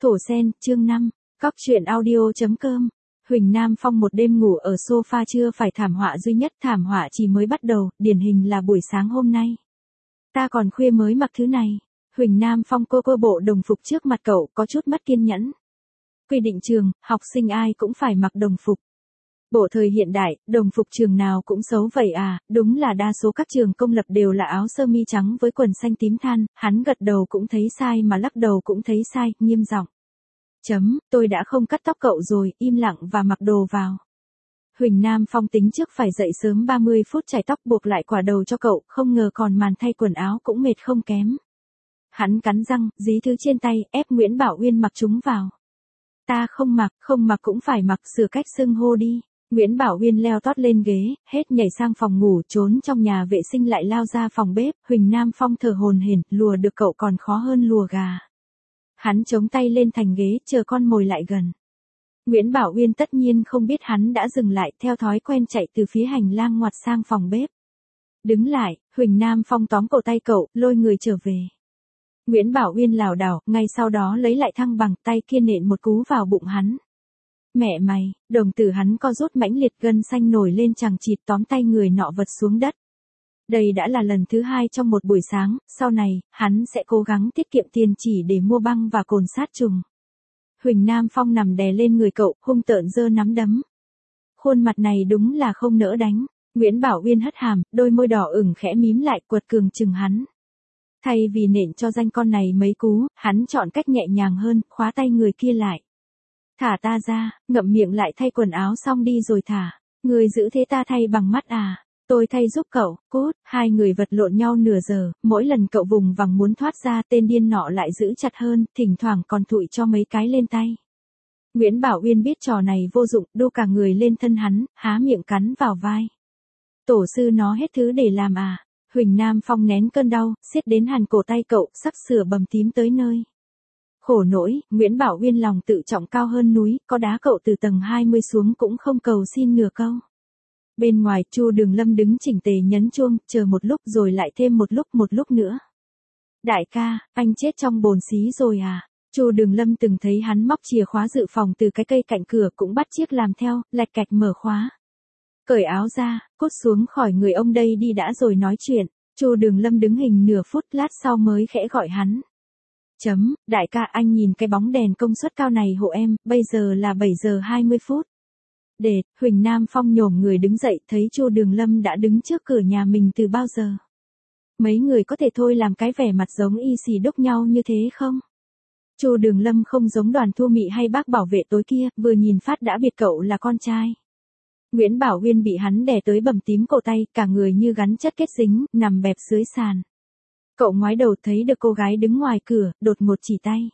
Thổ Sen, chương 5, Cóc truyện audio.com. Huỳnh Nam Phong một đêm ngủ ở sofa chưa phải thảm họa duy nhất, thảm họa chỉ mới bắt đầu, điển hình là buổi sáng hôm nay. Ta còn khuya mới mặc thứ này. Huỳnh Nam Phong cô bộ đồng phục trước mặt cậu, có chút mất kiên nhẫn. Quy định trường, học sinh ai cũng phải mặc đồng phục. Bộ thời hiện đại, đồng phục trường nào cũng xấu vậy à, đúng là đa số các trường công lập đều là áo sơ mi trắng với quần xanh tím than, hắn gật đầu cũng thấy sai mà lắc đầu cũng thấy sai, nghiêm giọng. Tôi đã không cắt tóc cậu rồi, im lặng và mặc đồ vào. Huỳnh Nam Phong tính trước phải dậy sớm 30 phút chải tóc buộc lại quả đầu cho cậu, không ngờ còn màn thay quần áo cũng mệt không kém. Hắn cắn răng, dí thứ trên tay, ép Nguyễn Bảo Uyên mặc chúng vào. Ta không mặc cũng phải mặc, sửa cách xưng hô đi. Nguyễn Bảo Uyên leo tót lên ghế, hết nhảy sang phòng ngủ, trốn trong nhà vệ sinh lại lao ra phòng bếp. Huỳnh Nam Phong thở hổn hển, lùa được cậu còn khó hơn lùa gà. Hắn chống tay lên thành ghế, chờ con mồi lại gần. Nguyễn Bảo Uyên tất nhiên không biết hắn đã dừng lại, theo thói quen chạy từ phía hành lang ngoặt sang phòng bếp. Đứng lại, Huỳnh Nam Phong tóm cổ tay cậu, lôi người trở về. Nguyễn Bảo Uyên lảo đảo, ngay sau đó lấy lại thăng bằng, tay kia nện một cú vào bụng hắn. Mẹ mày, đồng tử hắn co rút mãnh liệt, gân xanh nổi lên chằng chịt, tóm tay người nọ vật xuống đất. Đây đã là lần thứ 2 trong một buổi sáng, sau này, hắn sẽ cố gắng tiết kiệm tiền chỉ để mua băng và cồn sát trùng. Huỳnh Nam Phong nằm đè lên người cậu, hung tợn giơ nắm đấm. Khuôn mặt này đúng là không nỡ đánh. Nguyễn Bảo Uyên hất hàm, đôi môi đỏ ửng khẽ mím lại, quật cường chừng hắn. Thay vì nện cho danh con này mấy cú, hắn chọn cách nhẹ nhàng hơn, khóa tay người kia lại. Thả ta ra, ngậm miệng lại thay quần áo xong đi rồi thả. Người giữ thế ta thay bằng mắt à? Tôi thay giúp cậu, cút. Hai người vật lộn nhau nửa giờ, mỗi lần cậu vùng vằng muốn thoát ra, tên điên nọ lại giữ chặt hơn, thỉnh thoảng còn thụi cho mấy cái lên tay. Nguyễn Bảo Uyên biết trò này vô dụng, đu cả người lên thân hắn, há miệng cắn vào vai. Tổ sư nó hết thứ để làm à? Huỳnh Nam Phong nén cơn đau, siết đến hàn cổ tay cậu, sắp sửa bầm tím tới nơi. Khổ nỗi, Nguyễn Bảo Uyên lòng tự trọng cao hơn núi, có đá cậu từ tầng 20 xuống cũng không cầu xin nửa câu. Bên ngoài, Chu Đường Lâm đứng chỉnh tề nhấn chuông, chờ một lúc rồi lại thêm một lúc nữa. Đại ca, anh chết trong bồn xí rồi à? Chu Đường Lâm từng thấy hắn móc chìa khóa dự phòng từ cái cây cạnh cửa, cũng bắt chiếc làm theo, lạch cạch mở khóa. Cởi áo ra, cút xuống khỏi người ông đây đi đã rồi nói chuyện. Chu Đường Lâm đứng hình nửa phút, lát sau mới khẽ gọi hắn. Đại ca, anh nhìn cái bóng đèn công suất cao này hộ em, bây giờ là 7 giờ 20 phút. Huỳnh Nam Phong nhổm người đứng dậy, thấy Chu Đường Lâm đã đứng trước cửa nhà mình từ bao giờ. Mấy người có thể thôi làm cái vẻ mặt giống y xì đúc nhau như thế không? Chu Đường Lâm không giống Đoàn Thu Mị hay bác bảo vệ tối kia, vừa nhìn phát đã biết cậu là con trai. Nguyễn Bảo Uyên bị hắn đè tới bầm tím cổ tay, cả người như gắn chất kết dính, nằm bẹp dưới sàn. Cậu ngoái đầu thấy được cô gái đứng ngoài cửa, đột ngột chỉ tay.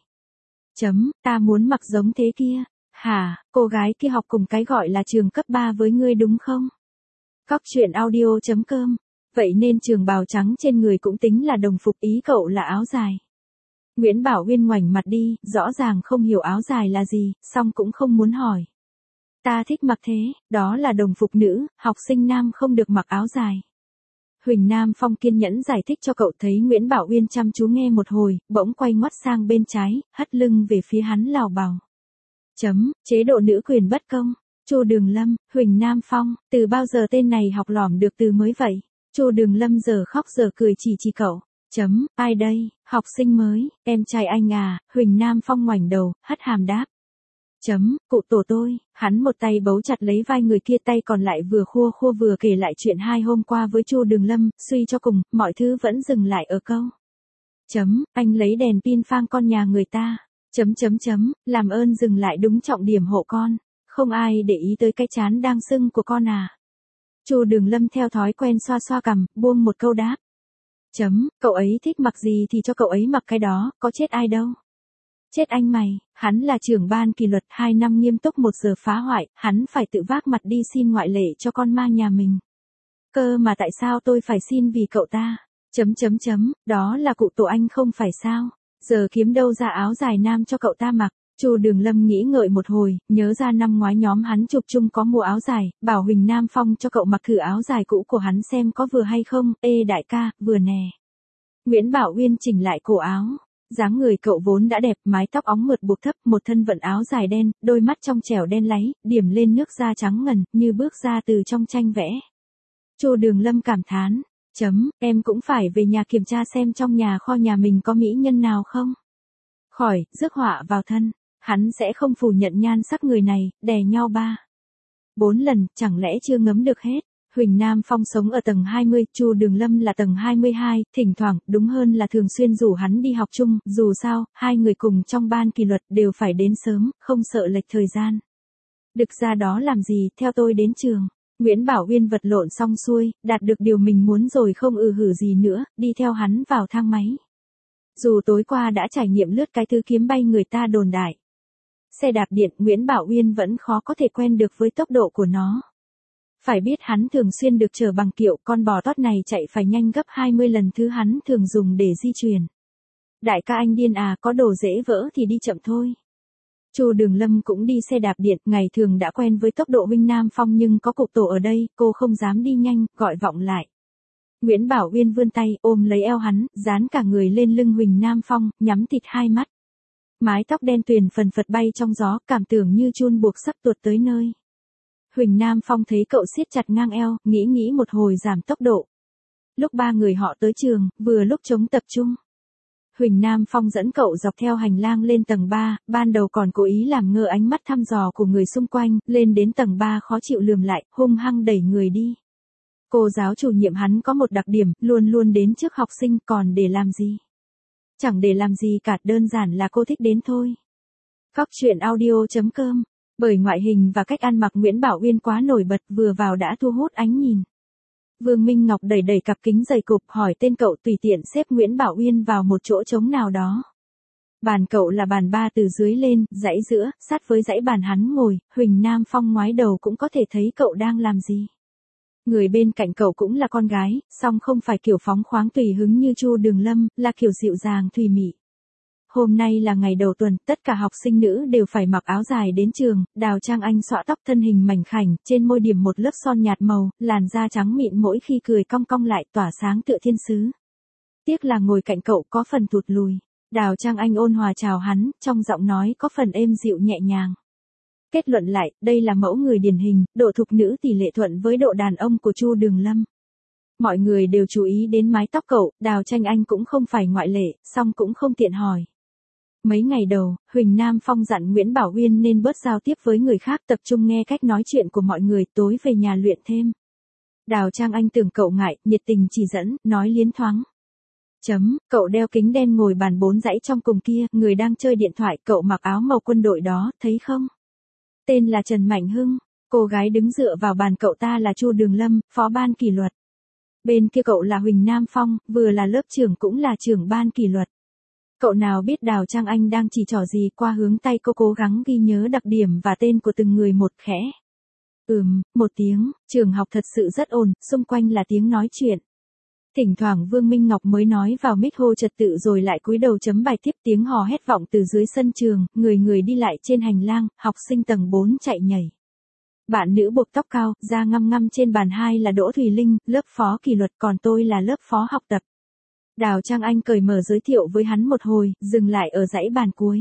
Ta muốn mặc giống thế kia. Hả, cô gái kia học cùng cái gọi là trường cấp 3 với ngươi đúng không? Cóc truyện audio.com. Vậy nên trường bào trắng trên người cũng tính là đồng phục, ý cậu là áo dài. Nguyễn Bảo Uyên ngoảnh mặt đi, rõ ràng không hiểu áo dài là gì, song cũng không muốn hỏi. Ta thích mặc thế, đó là đồng phục nữ, học sinh nam không được mặc áo dài. Huỳnh Nam Phong kiên nhẫn giải thích cho cậu, thấy Nguyễn Bảo Uyên chăm chú nghe một hồi, bỗng quay ngoắt sang bên trái, hất lưng về phía hắn lảo bảo. Chế độ nữ quyền bất công. Chu Đường Lâm, Huỳnh Nam Phong, từ bao giờ tên này học lỏm được từ mới vậy? Chu Đường Lâm giờ khóc giờ cười chỉ cậu. Ai đây, học sinh mới, em trai anh à? Huỳnh Nam Phong ngoảnh đầu, hất hàm đáp. Cụ tổ tôi. Hắn một tay bấu chặt lấy vai người kia, tay còn lại vừa khua vừa kể lại chuyện 2 hôm qua với Chu Đường Lâm, suy cho cùng, mọi thứ vẫn dừng lại ở câu. Anh lấy đèn pin phang con nhà người ta. Làm ơn dừng lại, đúng trọng điểm hộ con. Không ai để ý tới cái trán đang sưng của con à? Chu Đường Lâm theo thói quen xoa xoa cằm, buông một câu đáp. Cậu ấy thích mặc gì thì cho cậu ấy mặc cái đó, có chết ai đâu. Chết anh mày, hắn là trưởng ban kỷ luật, 2 năm nghiêm túc 1 giờ phá hoại, hắn phải tự vác mặt đi xin ngoại lệ cho con ma nhà mình. Cơ mà tại sao tôi phải xin vì cậu ta? Đó là cụ tổ anh không phải sao? Giờ kiếm đâu ra áo dài nam cho cậu ta mặc? Chu Đường Lâm nghĩ ngợi một hồi, nhớ ra năm ngoái nhóm hắn chụp chung có mua áo dài, bảo Huỳnh Nam Phong cho cậu mặc thử áo dài cũ của hắn xem có vừa hay không. Ê đại ca, vừa nè. Nguyễn Bảo Uyên chỉnh lại cổ áo. Dáng người cậu vốn đã đẹp, mái tóc óng mượt buộc thấp, một thân vận áo dài đen, đôi mắt trong trẻo đen láy, điểm lên nước da trắng ngần, như bước ra từ trong tranh vẽ. Chu Đường Lâm cảm thán, em cũng phải về nhà kiểm tra xem trong nhà kho nhà mình có mỹ nhân nào không. Khỏi, rước họa vào thân, hắn sẽ không phủ nhận nhan sắc người này, đè nhau 4 lần, chẳng lẽ chưa ngấm được hết. Huỳnh Nam Phong sống ở tầng 20, Chu Đường Lâm là tầng 22, thỉnh thoảng, đúng hơn là thường xuyên rủ hắn đi học chung, dù sao, hai người cùng trong ban kỷ luật đều phải đến sớm, không sợ lệch thời gian. Đực ra đó làm gì, theo tôi đến trường. Nguyễn Bảo Uyên vật lộn xong xuôi, đạt được điều mình muốn rồi không hử gì nữa, đi theo hắn vào thang máy. Dù tối qua đã trải nghiệm lướt cái thứ kiếm bay người ta đồn đại. Xe đạp điện, Nguyễn Bảo Uyên vẫn khó có thể quen được với tốc độ của nó. Phải biết hắn thường xuyên được chở bằng kiệu, con bò tót này chạy phải nhanh gấp 20 lần thứ hắn thường dùng để di chuyển. Đại ca anh điên à, có đồ dễ vỡ thì đi chậm thôi. Chu Đường Lâm cũng đi xe đạp điện, ngày thường đã quen với tốc độ Huỳnh Nam Phong nhưng có cục tổ ở đây, cô không dám đi nhanh, gọi vọng lại. Nguyễn Bảo Uyên vươn tay, ôm lấy eo hắn, dán cả người lên lưng Huỳnh Nam Phong, nhắm thịt hai mắt. Mái tóc đen tuyền phần phật bay trong gió, cảm tưởng như chun buộc sắp tuột tới nơi. Huỳnh Nam Phong thấy cậu siết chặt ngang eo, nghĩ một hồi giảm tốc độ. Lúc ba người họ tới trường, vừa lúc chống tập trung. Huỳnh Nam Phong dẫn cậu dọc theo hành lang lên tầng 3, ban đầu còn cố ý làm ngơ ánh mắt thăm dò của người xung quanh, lên đến tầng 3 khó chịu lườm lại, hung hăng đẩy người đi. Cô giáo chủ nhiệm hắn có một đặc điểm, luôn đến trước học sinh, còn để làm gì? Chẳng để làm gì cả, đơn giản là cô thích đến thôi. Cóc truyện audio.com. Bởi ngoại hình và cách ăn mặc Nguyễn Bảo Uyên quá nổi bật, vừa vào đã thu hút ánh nhìn. Vương Minh Ngọc đẩy cặp kính dày cục, hỏi tên cậu, tùy tiện xếp Nguyễn Bảo Uyên vào một chỗ trống nào đó. Bàn cậu là bàn 3 từ dưới lên, dãy giữa, sát với dãy bàn hắn ngồi, Huỳnh Nam Phong ngoái đầu cũng có thể thấy cậu đang làm gì. Người bên cạnh cậu cũng là con gái, song không phải kiểu phóng khoáng tùy hứng như Chu Đường Lâm, là kiểu dịu dàng thùy mị. Hôm nay là ngày đầu tuần, tất cả học sinh nữ đều phải mặc áo dài đến trường, Đào Trang Anh xõa tóc, thân hình mảnh khảnh, trên môi điểm một lớp son nhạt màu, làn da trắng mịn mỗi khi cười cong cong lại, tỏa sáng tựa thiên sứ. Tiếc là ngồi cạnh cậu có phần thụt lùi. Đào Trang Anh ôn hòa chào hắn, trong giọng nói có phần êm dịu nhẹ nhàng. Kết luận lại, đây là mẫu người điển hình, độ thục nữ tỷ lệ thuận với độ đàn ông của Chu Đường Lâm. Mọi người đều chú ý đến mái tóc cậu, Đào Trang Anh cũng không phải ngoại lệ, song cũng không tiện hỏi. Mấy ngày đầu, Huỳnh Nam Phong dặn Nguyễn Bảo Uyên nên bớt giao tiếp với người khác, tập trung nghe cách nói chuyện của mọi người, tối về nhà luyện thêm. Đào Trang Anh tưởng cậu ngại, nhiệt tình chỉ dẫn, nói liến thoáng. Cậu đeo kính đen ngồi bàn 4 dãy trong cùng kia, người đang chơi điện thoại, cậu mặc áo màu quân đội đó, thấy không? Tên là Trần Mạnh Hưng, cô gái đứng dựa vào bàn cậu ta là Chu Đường Lâm, phó ban kỷ luật. Bên kia cậu là Huỳnh Nam Phong, vừa là lớp trưởng cũng là trưởng ban kỷ luật. Cậu nào biết Đào Trang Anh đang chỉ trỏ gì, qua hướng tay cô cố gắng ghi nhớ đặc điểm và tên của từng người một, khẽ. Một tiếng, trường học thật sự rất ồn, xung quanh là tiếng nói chuyện. Thỉnh thoảng Vương Minh Ngọc mới nói vào mic hô trật tự rồi lại cúi đầu chấm bài tiếp, tiếng hò hét vọng từ dưới sân trường, người đi lại trên hành lang, học sinh tầng 4 chạy nhảy. Bạn nữ buộc tóc cao, da ngăm trên bàn 2 là Đỗ Thùy Linh, lớp phó kỷ luật, còn tôi là lớp phó học tập. Đào Trang Anh cởi mở giới thiệu với hắn một hồi, dừng lại ở dãy bàn cuối.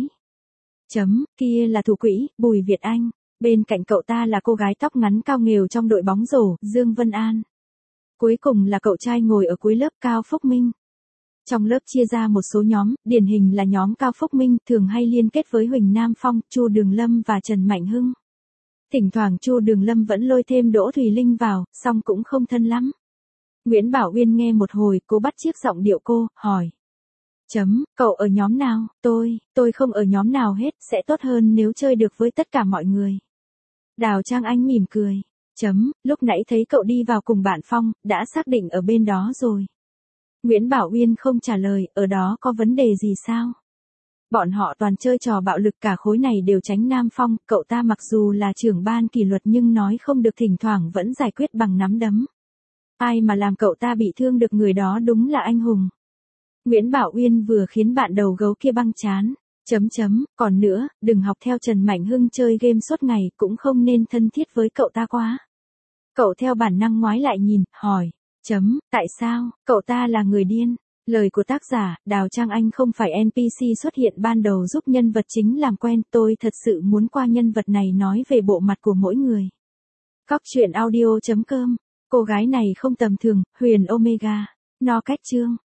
Kia là thủ quỹ, Bùi Việt Anh. Bên cạnh cậu ta là cô gái tóc ngắn cao nghều trong đội bóng rổ, Dương Vân An. Cuối cùng là cậu trai ngồi ở cuối lớp, Cao Phúc Minh. Trong lớp chia ra một số nhóm, điển hình là nhóm Cao Phúc Minh, thường hay liên kết với Huỳnh Nam Phong, Chu Đường Lâm và Trần Mạnh Hưng. Thỉnh thoảng Chu Đường Lâm vẫn lôi thêm Đỗ Thùy Linh vào, song cũng không thân lắm. Nguyễn Bảo Uyên nghe một hồi, cố bắt chiếc giọng điệu cô, hỏi. Cậu ở nhóm nào? Tôi không ở nhóm nào hết, sẽ tốt hơn nếu chơi được với tất cả mọi người. Đào Trang Anh mỉm cười. Lúc nãy thấy cậu đi vào cùng bạn Phong, đã xác định ở bên đó rồi. Nguyễn Bảo Uyên không trả lời, ở đó có vấn đề gì sao? Bọn họ toàn chơi trò bạo lực, cả khối này đều tránh Nam Phong, cậu ta mặc dù là trưởng ban kỷ luật nhưng nói không được, thỉnh thoảng vẫn giải quyết bằng nắm đấm. Ai mà làm cậu ta bị thương được người đó đúng là anh hùng. Nguyễn Bảo Uyên vừa khiến bạn đầu gấu kia băng chán. Còn nữa, đừng học theo Trần Mạnh Hưng chơi game suốt ngày, cũng không nên thân thiết với cậu ta quá. Cậu theo bản năng ngoái lại nhìn, hỏi. Tại sao, cậu ta là người điên. Lời của tác giả, Đào Trang Anh không phải NPC xuất hiện ban đầu giúp nhân vật chính làm quen, tôi thật sự muốn qua nhân vật này nói về bộ mặt của mỗi người. Cóc truyện audio.com. Cô gái này không tầm thường, Huyền Omega. No cách chương.